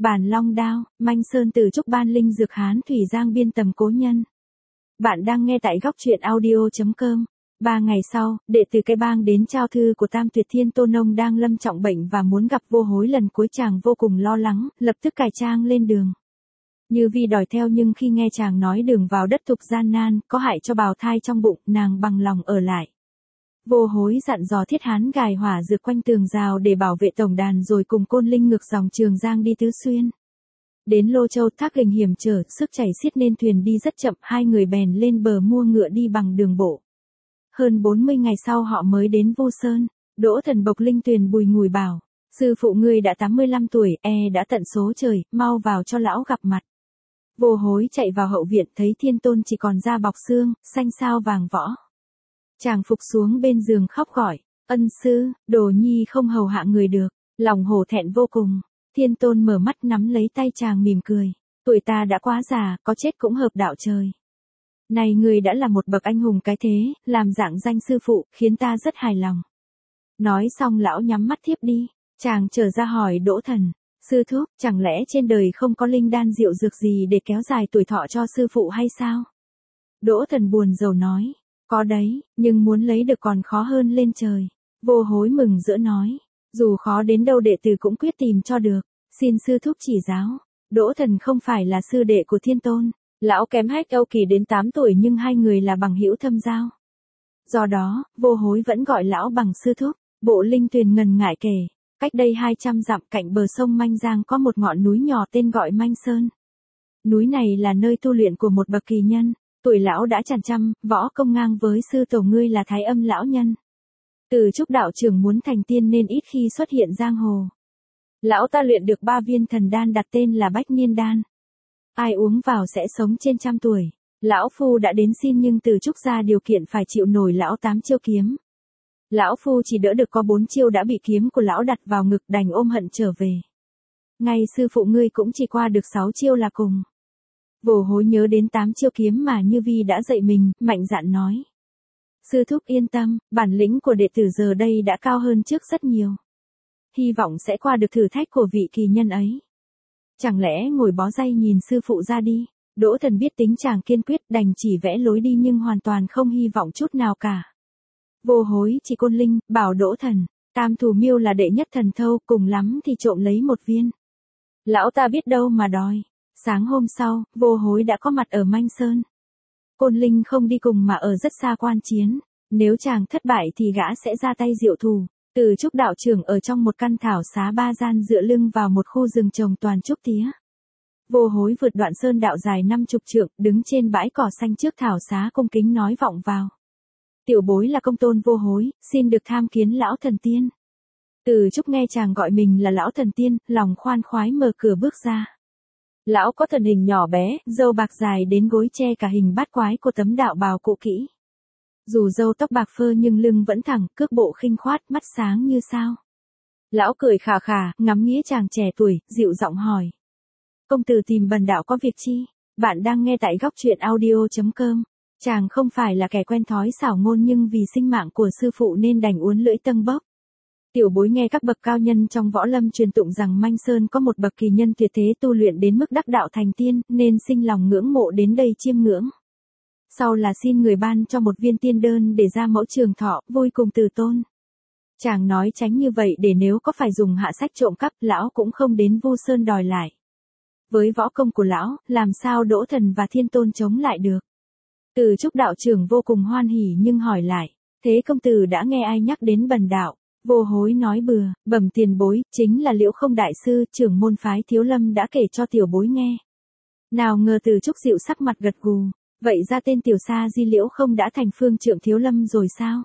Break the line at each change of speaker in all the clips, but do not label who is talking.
Bản Long Đao, Manh Sơn Từ Trúc Ban Linh Dược Hán Thủy Giang biên tầm cố nhân. Bạn đang nghe tại góc truyện audio.com. 3 ngày sau, đệ tử cái bang đến trao thư của Tam Tuyệt Thiên Tôn Ông đang lâm trọng bệnh và muốn gặp Vô Hối lần cuối. Chàng vô cùng lo lắng, lập tức cải trang lên đường. Như Vi đòi theo nhưng khi nghe chàng nói đường vào đất thục gian nan, có hại cho bào thai trong bụng, nàng bằng lòng ở lại. Vô Hối dặn dò Thiết Hán gài hỏa dược quanh tường rào để bảo vệ tổng đàn rồi cùng Côn Linh ngược dòng Trường Giang đi Tứ Xuyên. Đến Lô Châu thác gành hiểm trở, sức chảy xiết nên thuyền đi rất chậm, hai người bèn lên bờ mua ngựa đi bằng đường bộ. Hơn 40 ngày sau họ mới đến Vô Sơn. Đỗ Thần bộc linh tuyền bùi ngùi bảo, sư phụ ngươi đã 85 tuổi, đã tận số trời, mau vào cho lão gặp mặt. Vô Hối chạy vào hậu viện thấy Thiên Tôn chỉ còn da bọc xương, xanh xao vàng võ. Chàng phục xuống bên giường khóc gọi, ân sư, đồ nhi không hầu hạ người được, lòng hổ thẹn vô cùng. Thiên Tôn mở mắt nắm lấy tay chàng mỉm cười, tuổi ta đã quá già, có chết cũng hợp đạo trời. Này người đã là một bậc anh hùng cái thế, làm dạng danh sư phụ, khiến ta rất hài lòng. Nói xong lão nhắm mắt thiếp đi, chàng trở ra hỏi Đỗ Thần, sư thúc, chẳng lẽ trên đời không có linh đan diệu dược gì để kéo dài tuổi thọ cho sư phụ hay sao? Đỗ Thần buồn rầu nói, có đấy, nhưng muốn lấy được còn khó hơn lên trời. Vô Hối mừng rỡ nói, dù khó đến đâu đệ tử cũng quyết tìm cho được, xin sư thúc chỉ giáo. Đỗ Thần không phải là sư đệ của Thiên Tôn, lão kém Hách Âu Kỳ đến 8 tuổi nhưng hai người là bằng hữu thâm giao. Do đó, Vô Hối vẫn gọi lão bằng sư thúc. Bộ linh tuyền ngần ngại kể, cách đây 200 dặm cạnh bờ sông Manh Giang có một ngọn núi nhỏ tên gọi Manh Sơn. Núi này là nơi tu luyện của một bậc kỳ nhân, tuổi lão đã tràn trăm, võ công ngang với sư tổ ngươi là Thái Âm lão nhân. Từ Trúc đạo trưởng muốn thành tiên nên ít khi xuất hiện giang hồ. Lão ta luyện được 3 viên thần đan đặt tên là Bách Niên đan. Ai uống vào sẽ sống trên 100 tuổi. Lão phu đã đến xin nhưng Từ Trúc ra điều kiện phải chịu nổi lão 8 chiêu kiếm. Lão phu chỉ đỡ được có 4 chiêu đã bị kiếm của lão đặt vào ngực đành ôm hận trở về. Ngay sư phụ ngươi cũng chỉ qua được 6 chiêu là cùng. Vô Hối nhớ đến 8 chiêu kiếm mà Như Vi đã dạy mình, mạnh dạn nói. Sư thúc yên tâm, bản lĩnh của đệ tử giờ đây đã cao hơn trước rất nhiều. Hy vọng sẽ qua được thử thách của vị kỳ nhân ấy. Chẳng lẽ ngồi bó day nhìn sư phụ ra đi? Đỗ Thần biết tính chàng kiên quyết đành chỉ vẽ lối đi nhưng hoàn toàn không hy vọng chút nào cả. Vô Hối chỉ Côn Linh, bảo Đỗ Thần, Tam Thủ Miêu là đệ nhất thần thâu, cùng lắm thì trộm lấy 1 viên. Lão ta biết đâu mà đòi. Sáng hôm sau, Vô Hối đã có mặt ở Manh Sơn. Côn Linh không đi cùng mà ở rất xa quan chiến, nếu chàng thất bại thì gã sẽ ra tay diệu thù. Từ Trúc đạo trưởng ở trong một căn thảo xá 3 gian dựa lưng vào một khu rừng trồng toàn trúc tía. Vô Hối vượt đoạn sơn đạo dài 50 trượng, đứng trên bãi cỏ xanh trước thảo xá cung kính nói vọng vào. Tiểu bối là công tôn Vô Hối, xin được tham kiến lão thần tiên. Từ Trúc nghe chàng gọi mình là lão thần tiên, lòng khoan khoái mở cửa bước ra. Lão có thân hình nhỏ bé, râu bạc dài đến gối che cả hình bát quái của tấm đạo bào cũ kỹ. Dù râu tóc bạc phơ nhưng lưng vẫn thẳng, cước bộ khinh khoát, mắt sáng như sao. Lão cười khà khà, ngắm nghĩa chàng trẻ tuổi, dịu giọng hỏi. Công tử tìm bần đạo có việc chi? Bạn đang nghe tại góc truyện audio.com. Chàng không phải là kẻ quen thói xảo ngôn nhưng vì sinh mạng của sư phụ nên đành uốn lưỡi tâng bốc. Tiểu bối nghe các bậc cao nhân trong võ lâm truyền tụng rằng Manh Sơn có một bậc kỳ nhân tuyệt thế tu luyện đến mức đắc đạo thành tiên, nên sinh lòng ngưỡng mộ đến đây chiêm ngưỡng. Sau là xin người ban cho 1 viên tiên đơn để ra mẫu trường thọ, vui cùng từ tôn. Chàng nói tránh như vậy để nếu có phải dùng hạ sách trộm cắp, lão cũng không đến Vô Sơn đòi lại. Với võ công của lão, làm sao Đỗ Thần và Thiên Tôn chống lại được? Từ Trúc đạo trưởng vô cùng hoan hỉ nhưng hỏi lại, thế công tử đã nghe ai nhắc đến bần đạo? Vô Hối nói bừa, bẩm tiền bối, chính là Liễu Không đại sư, trưởng môn phái Thiếu Lâm đã kể cho tiểu bối nghe. Nào ngờ Từ Trúc dịu sắc mặt gật gù, vậy ra tên tiểu sa di Liễu Không đã thành phương trượng Thiếu Lâm rồi sao?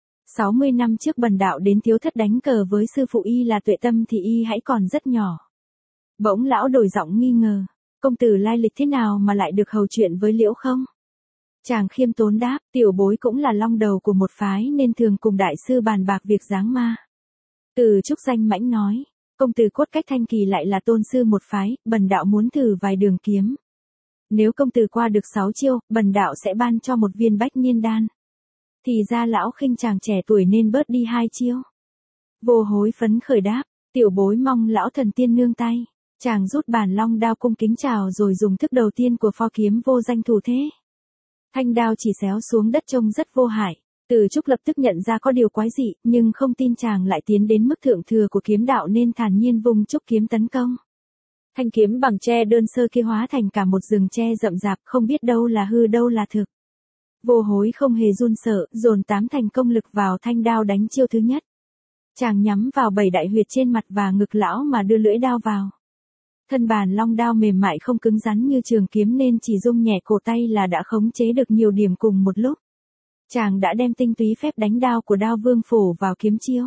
60 năm trước bần đạo đến Thiếu Thất đánh cờ với sư phụ y là Tuệ Tâm thì y hãy còn rất nhỏ. Bỗng lão đổi giọng nghi ngờ, công tử lai lịch thế nào mà lại được hầu chuyện với Liễu Không? Chàng khiêm tốn đáp, tiểu bối cũng là long đầu của một phái nên thường cùng đại sư bàn bạc việc giáng ma. Từ Trúc danh mãnh nói, công tử Cốt Cách Thanh Kỳ lại là tôn sư một phái, bần đạo muốn thử vài đường kiếm. Nếu công tử qua được 6 chiêu, bần đạo sẽ ban cho 1 viên Bách Niên đan. Thì ra lão khinh chàng trẻ tuổi nên bớt đi 2 chiêu. Vô Hối phấn khởi đáp, tiểu bối mong lão thần tiên nương tay. Chàng rút bản long đao cung kính chào rồi dùng thức đầu tiên của pho kiếm vô danh thủ thế. Thanh đao chỉ xéo xuống đất trông rất vô hại. Từ Trúc lập tức nhận ra có điều quái dị, nhưng không tin chàng lại tiến đến mức thượng thừa của kiếm đạo nên thản nhiên vung trúc kiếm tấn công. Thanh kiếm bằng tre đơn sơ kia hóa thành cả một rừng tre rậm rạp, không biết đâu là hư đâu là thực. Vô Hối không hề run sợ, dồn 8 thành công lực vào thanh đao đánh chiêu thứ nhất. Chàng nhắm vào 7 đại huyệt trên mặt và ngực lão mà đưa lưỡi đao vào. Thân bản long đao mềm mại không cứng rắn như trường kiếm nên chỉ rung nhẹ cổ tay là đã khống chế được nhiều điểm cùng một lúc. Chàng đã đem tinh túy phép đánh đao của đao vương phổ vào kiếm chiêu.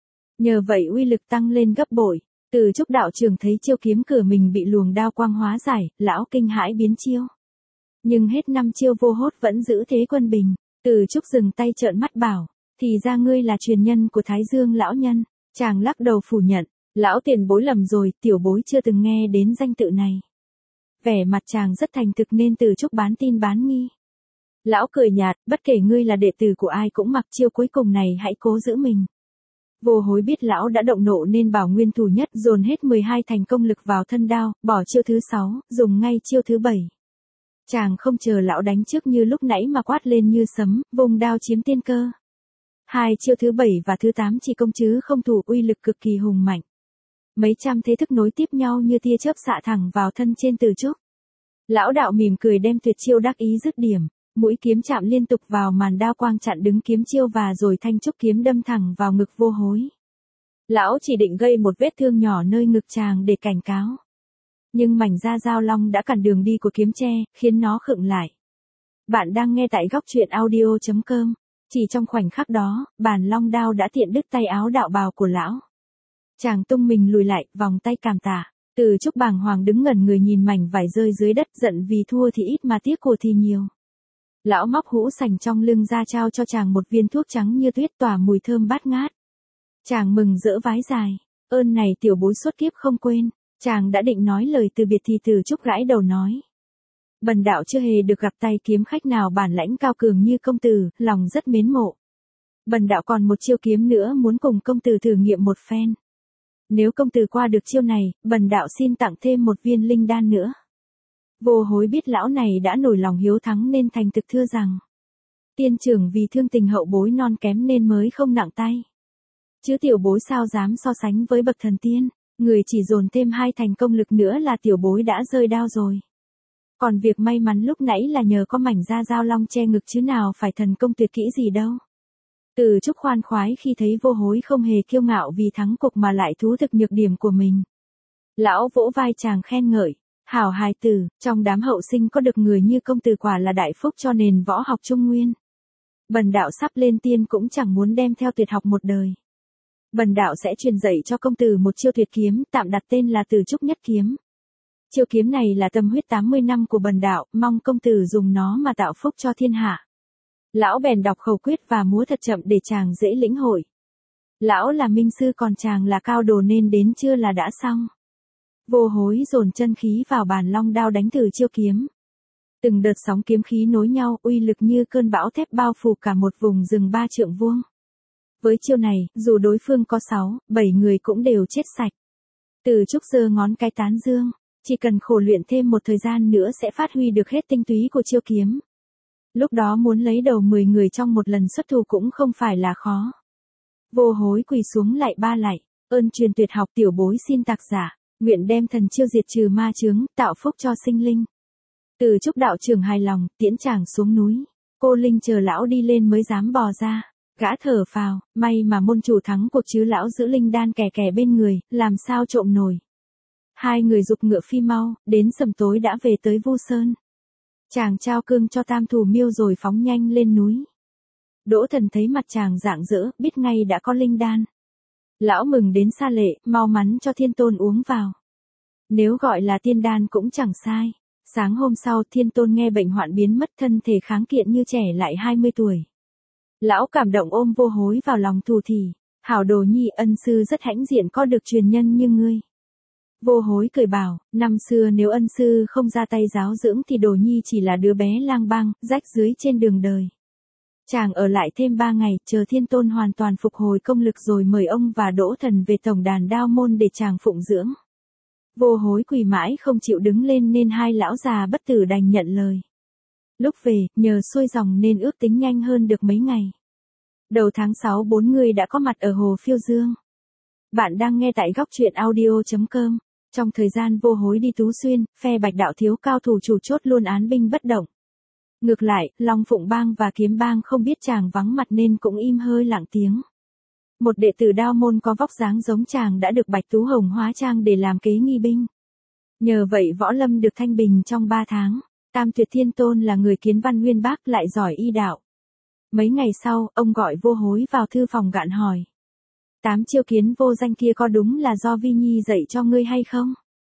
Nhờ vậy uy lực tăng lên gấp bội. Từ Trúc đạo trưởng thấy chiêu kiếm cửa mình bị luồng đao quang hóa giải, lão kinh hãi biến chiêu. Nhưng hết 5 chiêu Vô Hốt vẫn giữ thế quân bình. Từ Trúc dừng tay trợn mắt bảo, thì ra ngươi là truyền nhân của Thái Dương lão nhân. Chàng lắc đầu phủ nhận, lão tiền bối lầm rồi, tiểu bối chưa từng nghe đến danh tự này. Vẻ mặt chàng rất thành thực nên Từ Trúc bán tin bán nghi. Lão cười nhạt, bất kể ngươi là đệ tử của ai cũng mặc chiêu cuối cùng này hãy cố giữ mình. Vô Hối biết lão đã động nộ nên bảo nguyên thủ nhất dồn hết 12 thành công lực vào thân đao, bỏ chiêu thứ 6, dùng ngay chiêu thứ 7. Chàng không chờ lão đánh trước như lúc nãy mà quát lên như sấm, vùng đao chiếm tiên cơ. 2 chiêu thứ 7 và thứ 8 chỉ công chứ không thủ, uy lực cực kỳ hùng mạnh. Mấy trăm thế thức nối tiếp nhau như tia chớp xạ thẳng vào thân trên Từ Trúc. Lão đạo mỉm cười đem tuyệt chiêu đắc ý dứt điểm. Mũi kiếm chạm liên tục vào màn đao quang chặn đứng kiếm chiêu và rồi thanh trúc kiếm đâm thẳng vào ngực Vô Hối. Lão chỉ định gây một vết thương nhỏ nơi ngực chàng để cảnh cáo. Nhưng mảnh da dao long đã cản đường đi của kiếm tre, khiến nó khựng lại. Bạn đang nghe tại góc truyện audio.com. Chỉ trong khoảnh khắc đó, bản long đao đã tiện đứt tay áo đạo bào của lão. Chàng tung mình lùi lại, vòng tay cảm tạ. Từ Trúc bàng hoàng đứng ngẩn người nhìn mảnh vải rơi dưới đất, giận vì thua thì ít mà tiếc của thì nhiều. Lão móc hũ sành trong lưng ra trao cho chàng một viên thuốc trắng như tuyết tỏa mùi thơm bát ngát. Chàng mừng rỡ vái dài, ơn này tiểu bối suốt kiếp không quên. Chàng đã định nói lời từ biệt thì Từ Trúc gãi đầu nói. Bần đạo chưa hề được gặp tay kiếm khách nào bản lãnh cao cường như công tử, lòng rất mến mộ. Bần đạo còn một chiêu kiếm nữa muốn cùng công tử thử nghiệm một phen. Nếu công tử qua được chiêu này, bần đạo xin tặng thêm một viên linh đan nữa. Vô Hối biết lão này đã nổi lòng hiếu thắng nên thành thực thưa rằng. Tiên trưởng vì thương tình hậu bối non kém nên mới không nặng tay. Chứ tiểu bối sao dám so sánh với bậc thần tiên, người chỉ dồn thêm 2 thành công lực nữa là tiểu bối đã rơi đao rồi. Còn việc may mắn lúc nãy là nhờ có mảnh da dao long che ngực chứ nào phải thần công tuyệt kỹ gì đâu. Từ Trúc khoan khoái khi thấy Vô Hối không hề kiêu ngạo vì thắng cuộc mà lại thú thực nhược điểm của mình. Lão vỗ vai chàng khen ngợi. Hảo hài tử, trong đám hậu sinh có được người như công tử quả là đại phúc cho nền võ học Trung Nguyên. Bần đạo sắp lên tiên cũng chẳng muốn đem theo tuyệt học một đời. Bần đạo sẽ truyền dạy cho công tử một chiêu tuyệt kiếm, tạm đặt tên là Từ Trúc Nhất Kiếm. Chiêu kiếm này là tâm huyết 80 năm của bần đạo, mong công tử dùng nó mà tạo phúc cho thiên hạ. Lão bèn đọc khẩu quyết và múa thật chậm để chàng dễ lĩnh hội. Lão là minh sư còn chàng là cao đồ nên đến chưa là đã xong. Vô Hối dồn chân khí vào bản long đao đánh từ chiêu kiếm. Từng đợt sóng kiếm khí nối nhau, uy lực như cơn bão thép bao phủ cả một vùng rừng 3 trượng vuông. Với chiêu này, dù đối phương có 6, 7 người cũng đều chết sạch. Từ Trúc giơ ngón cái tán dương, chỉ cần khổ luyện thêm một thời gian nữa sẽ phát huy được hết tinh túy của chiêu kiếm. Lúc đó muốn lấy đầu 10 người trong một lần xuất thủ cũng không phải là khó. Vô Hối quỳ xuống lại ba lạy, ơn truyền tuyệt học tiểu bối xin tạc giả. Nguyện đem thần chiêu diệt trừ ma chướng, tạo phúc cho sinh linh. Từ Trúc đạo trưởng hài lòng, tiễn chàng xuống núi. Cô Linh chờ lão đi lên mới dám bò ra. Gã thở phào, may mà môn chủ thắng cuộc chứ lão giữ linh đan kè kè bên người, làm sao trộm nổi. 2 người giục ngựa phi mau, đến sầm tối đã về tới Vu Sơn. Chàng trao cương cho Tam Thủ Miêu rồi phóng nhanh lên núi. Đỗ Thần thấy mặt chàng rạng rỡ, biết ngay đã có linh đan. Lão mừng đến xa lệ, mau mắn cho Thiên Tôn uống vào. Nếu gọi là tiên đan cũng chẳng sai. Sáng hôm sau Thiên Tôn nghe bệnh hoạn biến mất, thân thể kháng kiện như trẻ lại 20 tuổi. Lão cảm động ôm Vô Hối vào lòng thủ thỉ. Hảo đồ nhi, ân sư rất hãnh diện có được truyền nhân như ngươi. Vô Hối cười bảo, năm xưa nếu ân sư không ra tay giáo dưỡng thì đồ nhi chỉ là đứa bé lang bang, rách rưới trên đường đời. Chàng ở lại thêm 3 ngày, chờ Thiên Tôn hoàn toàn phục hồi công lực rồi mời ông và Đỗ Thần về tổng đàn Đao Môn để chàng phụng dưỡng. Vô Hối quỳ mãi không chịu đứng lên nên hai lão già bất tử đành nhận lời. Lúc về, nhờ xuôi dòng nên ước tính nhanh hơn được mấy ngày. Đầu tháng 6 4 người đã có mặt ở Hồ Phiêu Dương. Bạn đang nghe tại góc truyện audio.com. Trong thời gian Vô Hối đi Tú Xuyên, phe Bạch Đạo thiếu cao thủ chủ chốt luôn án binh bất động. Ngược lại, Long Phụng Bang và Kiếm Bang không biết chàng vắng mặt nên cũng im hơi lặng tiếng. Một đệ tử Đao môn có vóc dáng giống chàng đã được Bạch Tú Hồng hóa trang để làm kế nghi binh. Nhờ vậy võ lâm được thanh bình trong 3 tháng. Tam Tuyệt Thiên Tôn là người kiến văn uyên bác lại giỏi y đạo. Mấy ngày sau, ông gọi Vô Hối vào thư phòng gạn hỏi. 8 chiêu kiến vô danh kia có đúng là do Vi Nhi dạy cho ngươi hay không?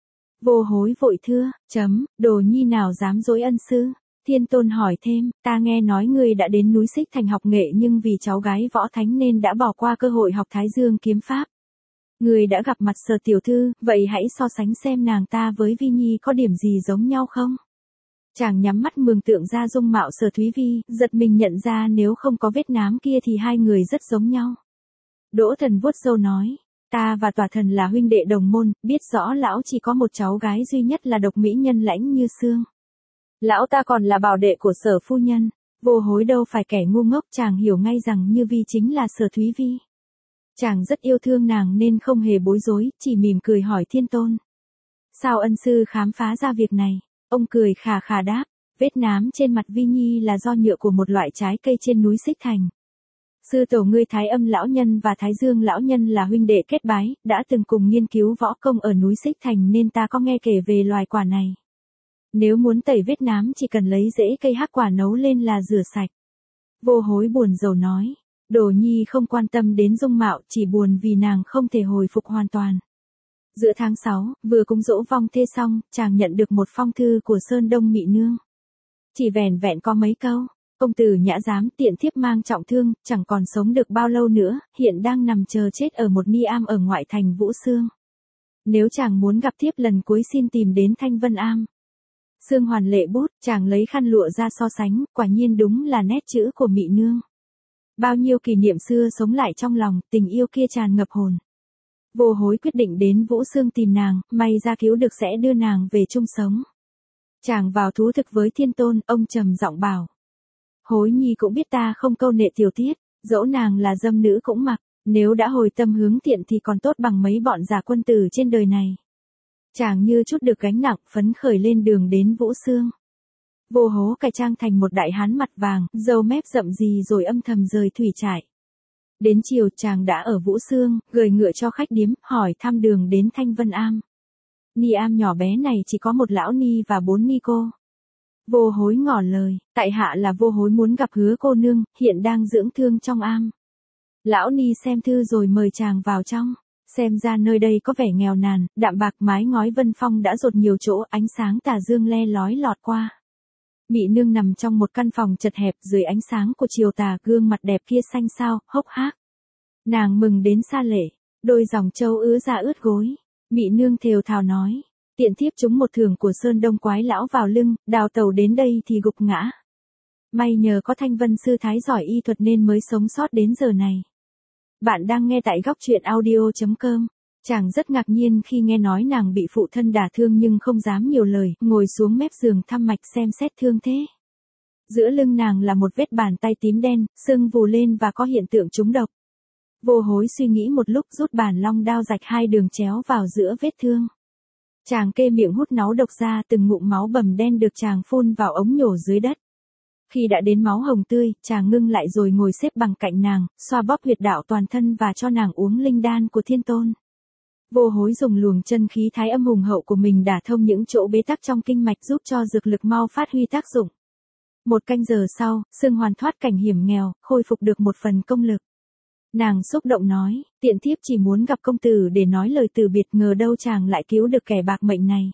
Vô Hối vội thưa, đồ nhi nào dám dối ân sư. Thiên Tôn hỏi thêm, ta nghe nói ngươi đã đến núi Xích Thành học nghệ nhưng vì cháu gái võ thánh nên đã bỏ qua cơ hội học Thái Dương kiếm pháp. Ngươi đã gặp mặt Sở tiểu thư, vậy hãy so sánh xem nàng ta với Vi Nhi có điểm gì giống nhau không? Chàng nhắm mắt mường tượng ra dung mạo Sở Thúy Vi, giật mình nhận ra nếu không có vết nám kia thì hai người rất giống nhau. Đỗ Thần vuốt râu nói, ta và Tòa Thần là huynh đệ đồng môn, biết rõ lão chỉ có một cháu gái duy nhất là độc mỹ nhân Lãnh Như Sương. Lão ta còn là bảo đệ của Sở phu nhân. Vô Hối đâu phải kẻ ngu ngốc, chàng hiểu ngay rằng Như Vi chính là Sở Thúy Vi. Chàng rất yêu thương nàng nên không hề bối rối, chỉ mỉm cười hỏi Thiên Tôn. Sao ân sư khám phá ra việc này? Ông cười khà khà đáp, vết nám trên mặt Vi Nhi là do nhựa của một loại trái cây trên núi Xích Thành. Sư tổ ngươi Thái Âm lão nhân và Thái Dương lão nhân là huynh đệ kết bái, đã từng cùng nghiên cứu võ công ở núi Xích Thành nên ta có nghe kể về loài quả này. Nếu muốn tẩy vết nám chỉ cần lấy rễ cây hắc quả nấu lên là rửa sạch. Vô Hối buồn rầu nói, Đồ Nhi không quan tâm đến dung mạo, chỉ buồn vì nàng không thể hồi phục hoàn toàn. Giữa tháng 6, vừa cúng dỗ vong thê xong, chàng nhận được một phong thư của Sơn Đông Mị Nương. Chỉ vẻn vẹn có mấy câu, công tử Nhã Giám tiện thiếp mang trọng thương, chẳng còn sống được bao lâu nữa, hiện đang nằm chờ chết ở một ni am ở ngoại thành Vũ Xương. Nếu chàng muốn gặp thiếp lần cuối xin tìm đến Thanh Vân Am. Sương Hoàn lệ bút, chàng lấy khăn lụa ra so sánh, quả nhiên đúng là nét chữ của Mị Nương. Bao nhiêu kỷ niệm xưa sống lại trong lòng, tình yêu kia tràn ngập hồn. Vô Hối quyết định đến Vũ Xương tìm nàng, may ra cứu được sẽ đưa nàng về chung sống. Chàng vào thú thực với Thiên Tôn, ông trầm giọng bảo. Hối Nhi cũng biết ta không câu nệ tiểu tiết, dẫu nàng là dâm nữ cũng mặc, nếu đã hồi tâm hướng thiện thì còn tốt bằng mấy bọn giả quân tử trên đời này. Chàng như chút được gánh nặng, phấn khởi lên đường đến Vũ Xương. Vô Hố cải trang thành một đại hán mặt vàng, râu mép rậm rì rồi âm thầm rời thủy trại. Đến chiều chàng đã ở Vũ Xương, gửi ngựa cho khách điếm, hỏi thăm đường đến Thanh Vân Am. Ni am nhỏ bé này chỉ có một lão ni và 4 ni cô. Vô Hối ngỏ lời, tại hạ là Vô Hối muốn gặp Hứa cô nương, hiện đang dưỡng thương trong am. Lão ni xem thư rồi mời chàng vào trong. Xem ra nơi đây có vẻ nghèo nàn, đạm bạc mái ngói vân phong đã rột nhiều chỗ, ánh sáng tà dương le lói lọt qua. Mị Nương nằm trong một căn phòng chật hẹp, dưới ánh sáng của chiều tà, gương mặt đẹp kia xanh xao, hốc hác. Nàng mừng đến xa lệ, đôi dòng trâu ứa ra ướt gối. Mị Nương thều thào nói, tiện thiếp trúng một thưởng của Sơn Đông quái lão vào lưng, đào tẩu đến đây thì gục ngã. May nhờ có Thanh Vân sư thái giỏi y thuật nên mới sống sót đến giờ này. Bạn đang nghe tại góc truyện audio.com. Chàng rất ngạc nhiên khi nghe nói nàng bị phụ thân đả thương nhưng không dám nhiều lời, ngồi xuống mép giường thăm mạch xem xét thương thế. Giữa lưng nàng là một vết bàn tay tím đen, sưng vù lên và có hiện tượng trúng độc. Vô Hối suy nghĩ một lúc rút bản long đao rạch 2 đường chéo vào giữa vết thương. Chàng kê miệng hút náu độc ra, từng ngụm máu bầm đen được chàng phun vào ống nhổ dưới đất. Khi đã đến máu hồng tươi, chàng ngưng lại rồi ngồi xếp bằng cạnh nàng, xoa bóp huyệt đạo toàn thân và cho nàng uống linh đan của Thiên Tôn. Vô Hối dùng luồng chân khí thái âm hùng hậu của mình đả thông những chỗ bế tắc trong kinh mạch giúp cho dược lực mau phát huy tác dụng. 1 canh giờ sau, Sương Hoàn thoát cảnh hiểm nghèo, khôi phục được một phần công lực. Nàng xúc động nói, tiện thiếp chỉ muốn gặp công tử để nói lời từ biệt, ngờ đâu chàng lại cứu được kẻ bạc mệnh này.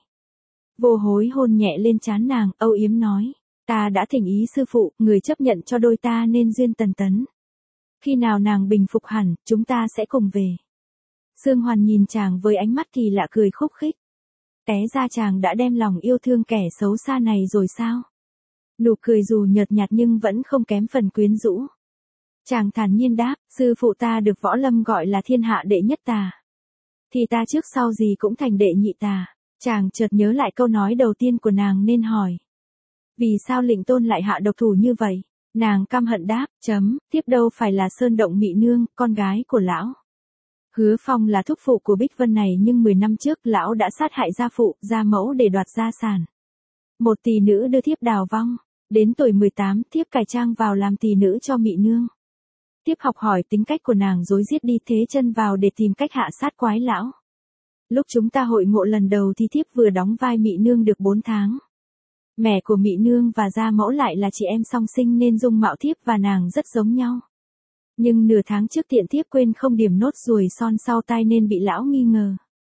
Vô Hối hôn nhẹ lên trán nàng, âu yếm nói, ta đã thỉnh ý sư phụ, người chấp nhận cho đôi ta nên duyên tần tấn. Khi nào nàng bình phục hẳn, chúng ta sẽ cùng về. Sương Hoàn nhìn chàng với ánh mắt kỳ lạ cười khúc khích. Té ra chàng đã đem lòng yêu thương kẻ xấu xa này rồi sao? Nụ cười dù nhợt nhạt nhưng vẫn không kém phần quyến rũ. Chàng thản nhiên đáp, sư phụ ta được võ lâm gọi là thiên hạ đệ nhất tà. Thì ta trước sau gì cũng thành đệ nhị tà. Chàng chợt nhớ lại câu nói đầu tiên của nàng nên hỏi. Vì sao Lệnh Tôn lại hạ độc thủ như vậy? Nàng căm hận đáp, tiếp đâu phải là Sơn Động Mị Nương, con gái của lão. Hứa Phong là thúc phụ của Bích Vân này nhưng 10 năm trước lão đã sát hại gia phụ, gia mẫu để đoạt gia sản. Một tỳ nữ đưa thiếp đào vong. Đến tuổi 18, thiếp cải trang vào làm tỳ nữ cho Mị Nương. Thiếp học hỏi tính cách của nàng rối giết đi thế chân vào để tìm cách hạ sát quái lão. Lúc chúng ta hội ngộ lần đầu thì thiếp vừa đóng vai Mị Nương được 4 tháng. Mẹ của Mị Nương và gia mẫu lại là chị em song sinh nên dung mạo thiếp và nàng rất giống nhau. Nhưng nửa tháng trước tiện thiếp quên không điểm nốt ruồi son sau tai nên bị lão nghi ngờ.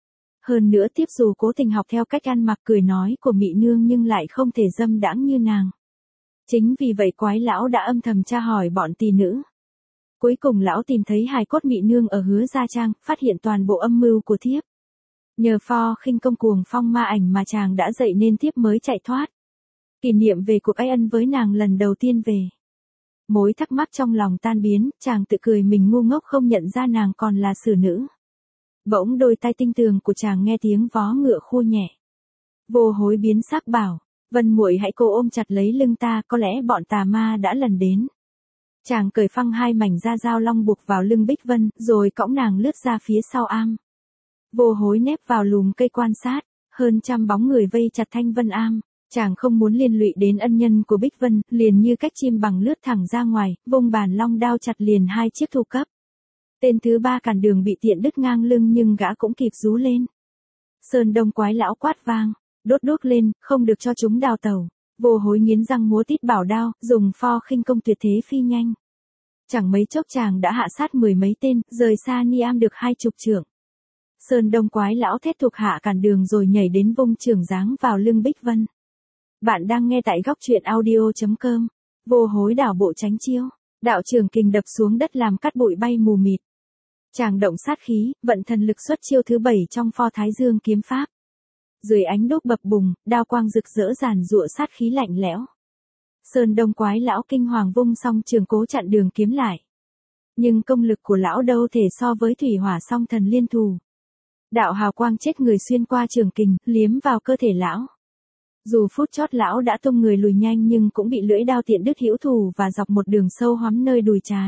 Hơn nữa thiếp dù cố tình học theo cách ăn mặc cười nói của Mị Nương nhưng lại không thể dâm đãng như nàng. Chính vì vậy quái lão đã âm thầm tra hỏi bọn tỳ nữ. Cuối cùng lão tìm thấy hài cốt Mị Nương ở Hứa Gia Trang, phát hiện toàn bộ âm mưu của thiếp. Nhờ pho khinh công cuồng phong ma ảnh mà chàng đã dạy nên thiếp mới chạy thoát. Kỷ niệm về cuộc ái ân với nàng lần đầu tiên về. Mối thắc mắc trong lòng tan biến, chàng tự cười mình ngu ngốc không nhận ra nàng còn là xử nữ. Bỗng đôi tai tinh tường của chàng nghe tiếng vó ngựa khua nhẹ. Vô Hối biến sắc bảo, Vân muội hãy cô ôm chặt lấy lưng ta, có lẽ bọn tà ma đã lần đến. Chàng cởi phăng hai mảnh da dao long buộc vào lưng Bích Vân, rồi cõng nàng lướt ra phía sau am. Vô Hối nép vào lùm cây quan sát, hơn trăm bóng người vây chặt Thanh Vân am. Chàng không muốn liên lụy đến ân nhân của Bích Vân, liền như cách chim bằng lướt thẳng ra ngoài, vung bàn long đao chặt liền hai chiếc thu cấp. Tên thứ ba cản đường bị tiện đứt ngang lưng nhưng gã cũng kịp rú lên. Sơn Đông quái lão quát vang, đốt đuốc lên, không được cho chúng đào tẩu. Vô Hối nghiến răng múa tít bảo đao, dùng pho khinh công tuyệt thế phi nhanh. Chẳng mấy chốc chàng đã hạ sát 10 mấy tên, rời xa Ni Am được 20 trượng. Sơn Đông quái lão thét thuộc hạ cản đường rồi nhảy đến vung trường giáng vào lưng Bích Vân. Bạn đang nghe tại góc truyện audio.com. Vô Hối đảo bộ tránh chiêu, đạo trường kình đập xuống đất làm cát bụi bay mù mịt. Chàng động sát khí, vận thần lực xuất chiêu thứ 7 trong pho Thái Dương kiếm pháp. Dưới ánh đốt bập bùng, đao quang rực rỡ giàn giụa sát khí lạnh lẽo. Sơn Đông quái lão kinh hoàng vung song trường cố chặn đường kiếm lại. Nhưng công lực của lão đâu thể so với thủy hỏa song thần liên thủ. Đạo hào quang chết người xuyên qua trường kình, liếm vào cơ thể lão. Dù phút chót lão đã tung người lùi nhanh nhưng cũng bị lưỡi đao tiện đứt hữu thủ và dọc một đường sâu hoắm nơi đùi trái.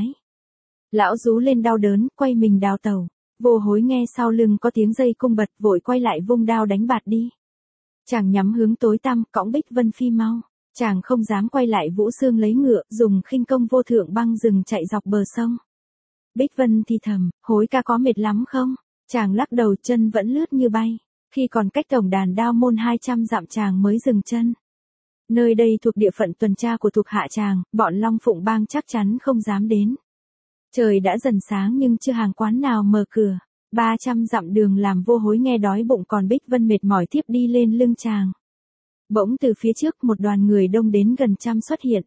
Lão rú lên đau đớn, quay mình đào tẩu. Vô Hối nghe sau lưng có tiếng dây cung bật, vội quay lại vung đao đánh bạt đi. Chàng nhắm hướng tối tăm, cõng Bích Vân phi mau. Chàng không dám quay lại Vũ Xương lấy ngựa, dùng khinh công vô thượng băng rừng chạy dọc bờ sông. Bích Vân thì thầm, Hối ca có mệt lắm không? Chàng lắc đầu, chân vẫn lướt như bay. Khi còn cách tổng đàn Đao Môn 200 dặm chàng mới dừng chân. Nơi đây thuộc địa phận tuần tra của thuộc hạ chàng, bọn Long Phụng Bang chắc chắn không dám đến. Trời đã dần sáng nhưng chưa hàng quán nào mở cửa. 300 dặm đường làm Vô Hối nghe đói bụng, còn Bích Vân mệt mỏi tiếp đi lên lưng chàng. Bỗng từ phía trước một đoàn người đông đến gần trăm xuất hiện.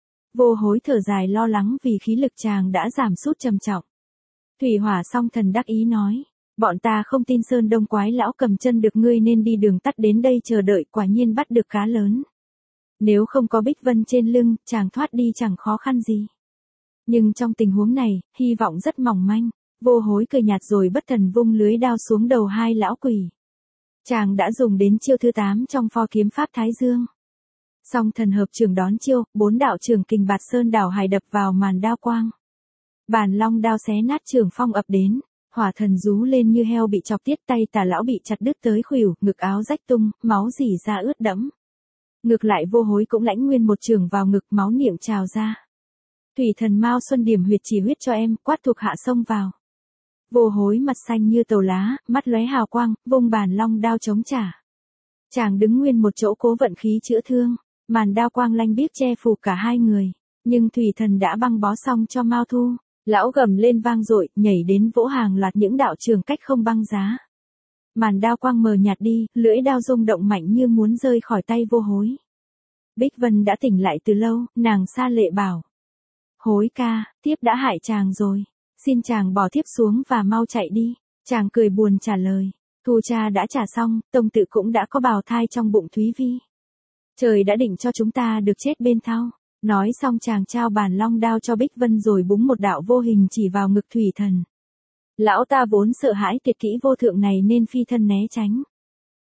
Vô Hối thở dài lo lắng vì khí lực chàng đã giảm sút trầm trọng. Thủy hỏa song thần đắc ý nói. Bọn ta không tin Sơn Đông quái lão cầm chân được ngươi nên đi đường tắt đến đây chờ đợi, quả nhiên bắt được cá lớn. Nếu không có Bích Vân trên lưng, chàng thoát đi chẳng khó khăn gì. Nhưng trong tình huống này, hy vọng rất mỏng manh. Vô Hối cười nhạt rồi bất thần vung lưới đao xuống đầu hai lão quỷ. Chàng đã dùng đến chiêu thứ 8 trong pho kiếm pháp Thái Dương. Song thần hợp trường đón chiêu, 4 đạo trường kình bạt sơn đảo hải đập vào màn đao quang. Bàn long đao xé nát trường phong ập đến. Hỏa thần rú lên như heo bị chọc tiết, tay tà lão bị chặt đứt tới khuỷu, ngực áo rách tung, máu rỉ ra ướt đẫm. Ngược lại Vô Hối cũng lãnh nguyên một trường vào ngực, máu niệm trào ra. Thủy thần Mao Xuân điểm huyệt chỉ huyết cho em, quát thuộc hạ xông vào. Vô Hối mặt xanh như tàu lá, mắt lóe hào quang, vung bàn long đao chống trả. Chàng đứng nguyên một chỗ cố vận khí chữa thương, màn đao quang lanh biếc che phủ cả hai người, nhưng thủy thần đã băng bó xong cho Mao Thu. Lão gầm lên vang dội, nhảy đến vỗ hàng loạt những đạo trường cách không băng giá. Màn đao quang mờ nhạt đi, lưỡi đao rung động mạnh như muốn rơi khỏi tay Vô Hối. Bích Vân đã tỉnh lại từ lâu, nàng xa lệ bảo. Hối ca, thiếp đã hại chàng rồi. Xin chàng bỏ thiếp xuống và mau chạy đi. Chàng cười buồn trả lời. Thu cha đã trả xong, tông tự cũng đã có bào thai trong bụng Thúy Vi. Trời đã định cho chúng ta được chết bên thau. Nói xong chàng trao bàn long đao cho Bích Vân rồi búng một đạo vô hình chỉ vào ngực thủy thần. Lão ta vốn sợ hãi tuyệt kỹ vô thượng này nên phi thân né tránh.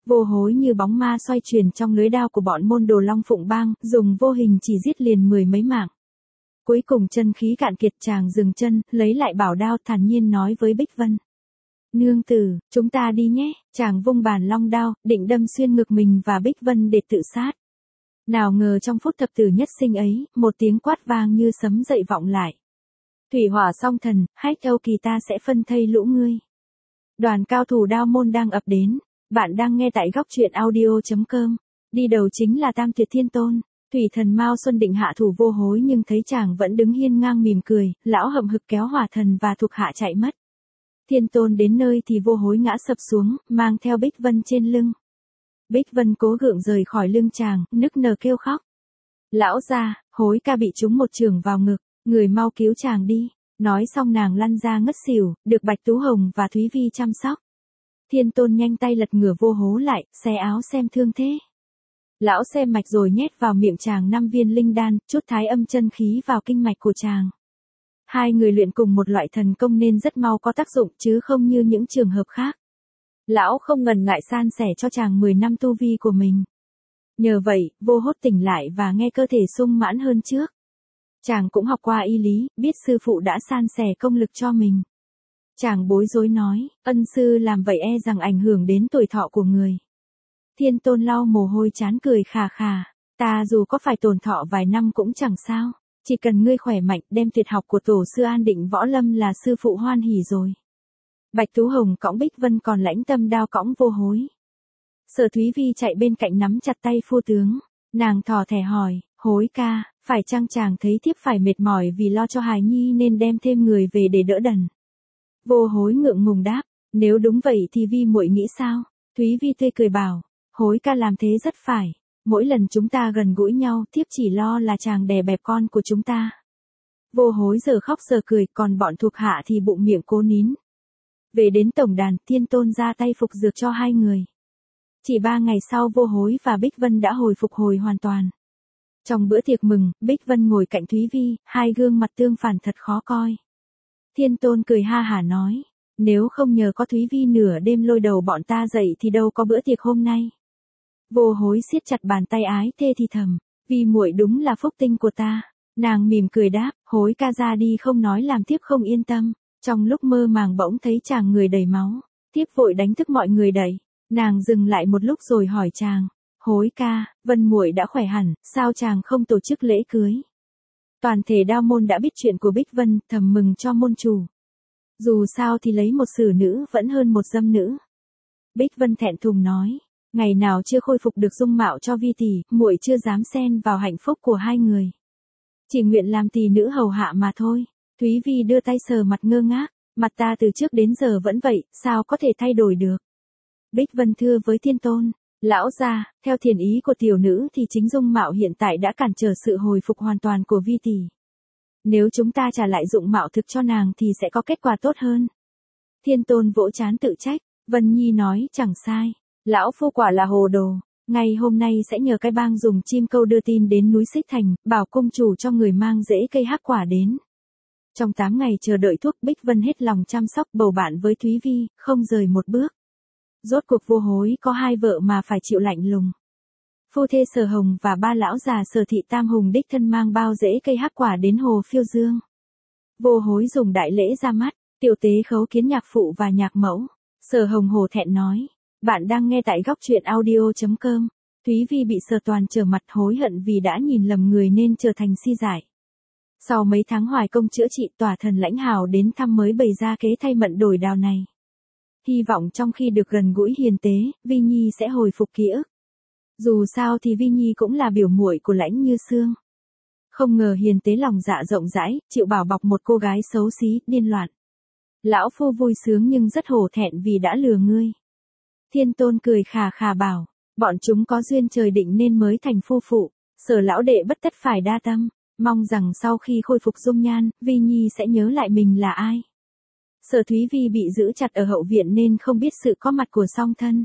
Vô Hối như bóng ma xoay chuyển trong lưới đao của bọn môn đồ Long Phụng Bang, dùng vô hình chỉ giết liền mười mấy mạng. Cuối cùng chân khí cạn kiệt, chàng dừng chân, lấy lại bảo đao, thản nhiên nói với Bích Vân. Nương tử, chúng ta đi nhé. Chàng vung bàn long đao, định đâm xuyên ngực mình và Bích Vân để tự sát. Nào ngờ trong phút thập tử nhất sinh ấy, một tiếng quát vang như sấm dậy vọng lại. Thủy hỏa song thần, hách Âu Kỳ, ta sẽ phân thây lũ ngươi. Đoàn cao thủ đao môn đang ập đến. Bạn đang nghe tại góc truyện audio.com. Đi đầu chính là Tam Tuyệt Thiên Tôn. Thủy thần Mao Xuân định hạ thủ Vô Hối nhưng thấy chàng vẫn đứng hiên ngang mỉm cười, lão hậm hực kéo hỏa thần và thuộc hạ chạy mất. Thiên Tôn đến nơi thì Vô Hối ngã sập xuống, mang theo Bích Vân trên lưng. Bích Vân cố gượng rời khỏi lưng chàng, nức nở kêu khóc. Lão gia, Hối ca bị trúng một chưởng vào ngực, người mau cứu chàng đi. Nói xong nàng lăn ra ngất xỉu, được Bạch Tú Hồng và Thúy Vi chăm sóc. Thiên Tôn nhanh tay lật ngửa Vô Hối lại, xé áo xem thương thế. Lão xem mạch rồi nhét vào miệng chàng 5 viên linh đan, chút thái âm chân khí vào kinh mạch của chàng. Hai người luyện cùng một loại thần công nên rất mau có tác dụng chứ không như những trường hợp khác. Lão không ngần ngại san sẻ cho chàng 10 năm tu vi của mình. Nhờ vậy, Vô Hối tỉnh lại và nghe cơ thể sung mãn hơn trước. Chàng cũng học qua y lý, biết sư phụ đã san sẻ công lực cho mình. Chàng bối rối nói, ân sư làm vậy e rằng ảnh hưởng đến tuổi thọ của người. Thiên Tôn lau mồ hôi chán cười khà khà, ta dù có phải tổn thọ vài năm cũng chẳng sao, chỉ cần ngươi khỏe mạnh đem tuyệt học của tổ sư An Định Võ Lâm là sư phụ hoan hỉ rồi. Bạch Tú Hồng cõng Bích Vân còn Lãnh Tâm đao cõng Vô Hối. Sở Thúy Vi chạy bên cạnh nắm chặt tay phu tướng, nàng thò thẻ hỏi, Hối ca, phải chăng chàng thấy thiếp phải mệt mỏi vì lo cho hài nhi nên đem thêm người về để đỡ đần. Vô Hối ngượng ngùng đáp, nếu đúng vậy thì Vi muội nghĩ sao? Thúy Vi tươi cười bảo, Hối ca làm thế rất phải, mỗi lần chúng ta gần gũi nhau thiếp chỉ lo là chàng đè bẹp con của chúng ta. Vô Hối giờ khóc giờ cười, còn bọn thuộc hạ thì bụng miệng cố nín. Về đến tổng đàn, Thiên Tôn ra tay phục dược cho hai người. Chỉ 3 ngày sau Vô Hối và Bích Vân đã phục hồi hoàn toàn. Trong bữa tiệc mừng, Bích Vân ngồi cạnh Thúy Vi, hai gương mặt tương phản thật khó coi. Thiên Tôn cười ha hả nói, nếu không nhờ có Thúy Vi nửa đêm lôi đầu bọn ta dậy thì đâu có bữa tiệc hôm nay. Vô Hối siết chặt bàn tay ái thê thì thầm, Vi muội đúng là phúc tinh của ta. Nàng mỉm cười đáp, Hối ca ra đi không nói làm thiếp không yên tâm. Trong lúc mơ màng bỗng thấy chàng người đầy máu, thiếp vội đánh thức mọi người đẩy. Nàng dừng lại một lúc rồi hỏi chàng, Hối ca, Vân muội đã khỏe hẳn, sao chàng không tổ chức lễ cưới? Toàn thể đao môn đã biết chuyện của Bích Vân, thầm mừng cho môn chủ. Dù sao thì lấy một xử nữ vẫn hơn một dâm nữ. Bích Vân thẹn thùng nói, ngày nào chưa khôi phục được dung mạo cho Vi tỷ, muội chưa dám xen vào hạnh phúc của hai người. Chỉ nguyện làm tỷ nữ hầu hạ mà thôi. Thúy Vi đưa tay sờ mặt ngơ ngác, mặt ta từ trước đến giờ vẫn vậy, sao có thể thay đổi được? Bích Vân thưa với Thiên Tôn, lão gia, theo thiền ý của tiểu nữ thì chính dung mạo hiện tại đã cản trở sự hồi phục hoàn toàn của Vi tỷ. Nếu chúng ta trả lại dụng mạo thực cho nàng thì sẽ có kết quả tốt hơn. Thiên Tôn vỗ trán tự trách, Vân Nhi nói chẳng sai, lão phu quả là hồ đồ. Ngày hôm nay sẽ nhờ cái bang dùng chim câu đưa tin đến núi Xích Thành, bảo cung chủ cho người mang rễ cây hắc quả đến. Trong 8 ngày chờ đợi thuốc, Bích Vân hết lòng chăm sóc bầu bạn với Thúy Vi, không rời một bước. Rốt cuộc Vô Hối có 2 vợ mà phải chịu lạnh lùng. Phu thê Sở Hồng và 3 lão già Sở Thị Tam Hùng đích thân mang bao rễ cây hắc quả đến hồ Phiêu Dương. Vô Hối dùng đại lễ ra mắt, tiểu tế khấu kiến nhạc phụ và nhạc mẫu. Sở Hồng hổ thẹn nói, bạn đang nghe tại góc truyện audio.com. Thúy Vi bị Sở Toàn trở mặt hối hận vì đã nhìn lầm người nên trở thành si giải. Sau mấy tháng hoài công chữa trị, tòa thần Lãnh Hào đến thăm mới bày ra kế thay mận đổi đào này. Hy vọng trong khi được gần gũi hiền tế, Vi Nhi sẽ hồi phục ký ức. Dù sao thì Vi Nhi cũng là biểu muội của Lãnh Như Sương. Không ngờ hiền tế lòng dạ rộng rãi, chịu bảo bọc một cô gái xấu xí, điên loạn. Lão phu vui sướng nhưng rất hổ thẹn vì đã lừa ngươi. Thiên Tôn cười khà khà bảo, bọn chúng có duyên trời định nên mới thành phu phụ, Sở lão đệ bất tất phải đa tâm, mong rằng sau khi khôi phục dung nhan, Vi Nhi sẽ nhớ lại mình là ai. Sở Thúy Vi bị giữ chặt ở hậu viện nên không biết sự có mặt của song thân.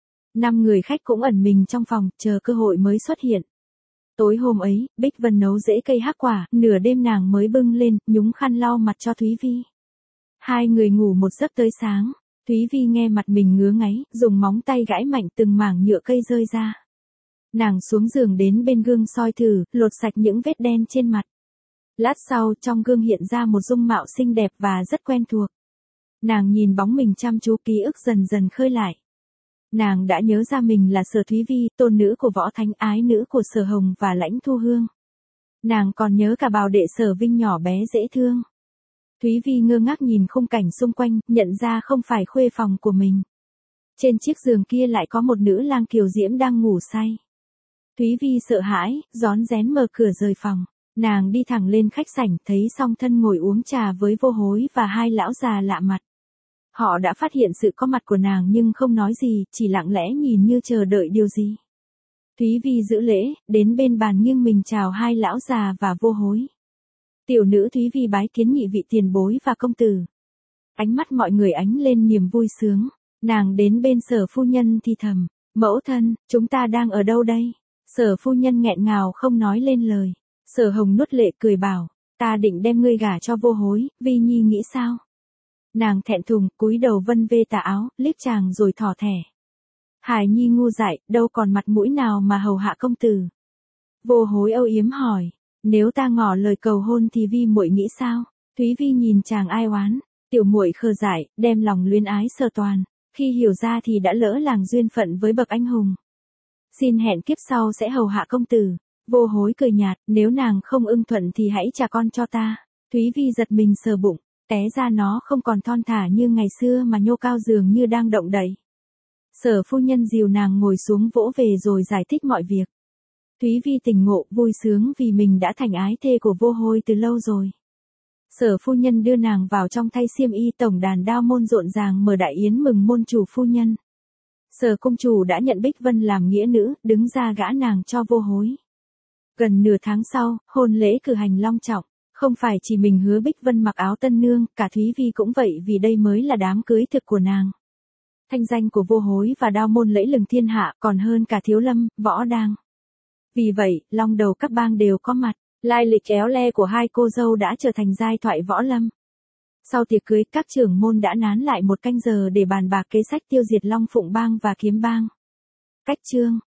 5 người khách cũng ẩn mình trong phòng, chờ cơ hội mới xuất hiện. Tối hôm ấy, Bích Vân nấu rễ cây hắc quả, nửa đêm nàng mới bưng lên, nhúng khăn lau mặt cho Thúy Vi. Hai người ngủ một giấc tới sáng. Thúy Vi nghe mặt mình ngứa ngáy, dùng móng tay gãi mạnh từng mảng nhựa cây rơi ra. Nàng xuống giường đến bên gương soi thử, lột sạch những vết đen trên mặt. Lát sau, trong gương hiện ra một dung mạo xinh đẹp và rất quen thuộc. Nàng nhìn bóng mình chăm chú, ký ức dần dần khơi lại. Nàng đã nhớ ra mình là Sở Thúy Vi, tôn nữ của Võ Thánh, ái nữ của Sở Hồng và Lãnh Thu Hương. Nàng còn nhớ cả bào đệ Sở Vinh nhỏ bé dễ thương. Thúy Vi ngơ ngác nhìn khung cảnh xung quanh, nhận ra không phải khuê phòng của mình. Trên chiếc giường kia lại có một nữ lang kiều diễm đang ngủ say. Thúy Vi sợ hãi, rón rén mở cửa rời phòng. Nàng đi thẳng lên khách sảnh, thấy Song Thân ngồi uống trà với Vô Hối và hai lão già lạ mặt. Họ đã phát hiện sự có mặt của nàng nhưng không nói gì, chỉ lặng lẽ nhìn như chờ đợi điều gì. Thúy Vi giữ lễ, đến bên bàn nghiêng mình chào hai lão già và Vô Hối. Tiểu nữ Thúy Vi bái kiến nhị vị tiền bối và công tử. Ánh mắt mọi người ánh lên niềm vui sướng. Nàng đến bên Sở phu nhân thì thầm, mẫu thân, chúng ta đang ở đâu đây? Sở phu nhân nghẹn ngào không nói lên lời. Sở Hồng nuốt lệ cười bảo, ta định đem ngươi gả cho Vô Hối, Vi Nhi nghĩ sao? Nàng thẹn thùng, cúi đầu vân vê tà áo, liếc chàng rồi thỏ thẻ. Hài Nhi ngu dại, đâu còn mặt mũi nào mà hầu hạ công tử. Vô Hối âu yếm hỏi, nếu ta ngỏ lời cầu hôn thì Vi muội nghĩ sao? Thúy Vi nhìn chàng ai oán, tiểu muội khờ dại, đem lòng luyến ái Sở Toàn, khi hiểu ra thì đã lỡ làng duyên phận với bậc anh hùng. Xin hẹn kiếp sau sẽ hầu hạ công tử. Vô Hối cười nhạt, nếu nàng không ưng thuận thì hãy trả con cho ta. Thúy Vi giật mình sờ bụng, té ra nó không còn thon thả như ngày xưa mà nhô cao dường như đang động đậy. Sở phu nhân dìu nàng ngồi xuống vỗ về rồi giải thích mọi việc. Thúy Vi tỉnh ngộ, vui sướng vì mình đã thành ái thê của Vô Hối từ lâu rồi. Sở phu nhân đưa nàng vào trong thay xiêm y, tổng đàn Đao môn rộn ràng mở đại yến mừng môn chủ phu nhân. Sở công chủ đã nhận Bích Vân làm nghĩa nữ, đứng ra gả nàng cho Vô Hối. Gần nửa tháng sau, hôn lễ cử hành long trọng, không phải chỉ mình Hứa Bích Vân mặc áo tân nương, cả Thúy Vi cũng vậy vì đây mới là đám cưới thực của nàng. Thanh danh của Vô Hối và Đao môn lẫy lừng thiên hạ còn hơn cả Thiếu Lâm, Võ Đang. Vì vậy, long đầu các bang đều có mặt, lai lịch éo le của hai cô dâu đã trở thành giai thoại võ lâm. Sau tiệc cưới, các trưởng môn đã nán lại một canh giờ để bàn bạc kế sách tiêu diệt Long Phụng bang và Kiếm bang. Cách chương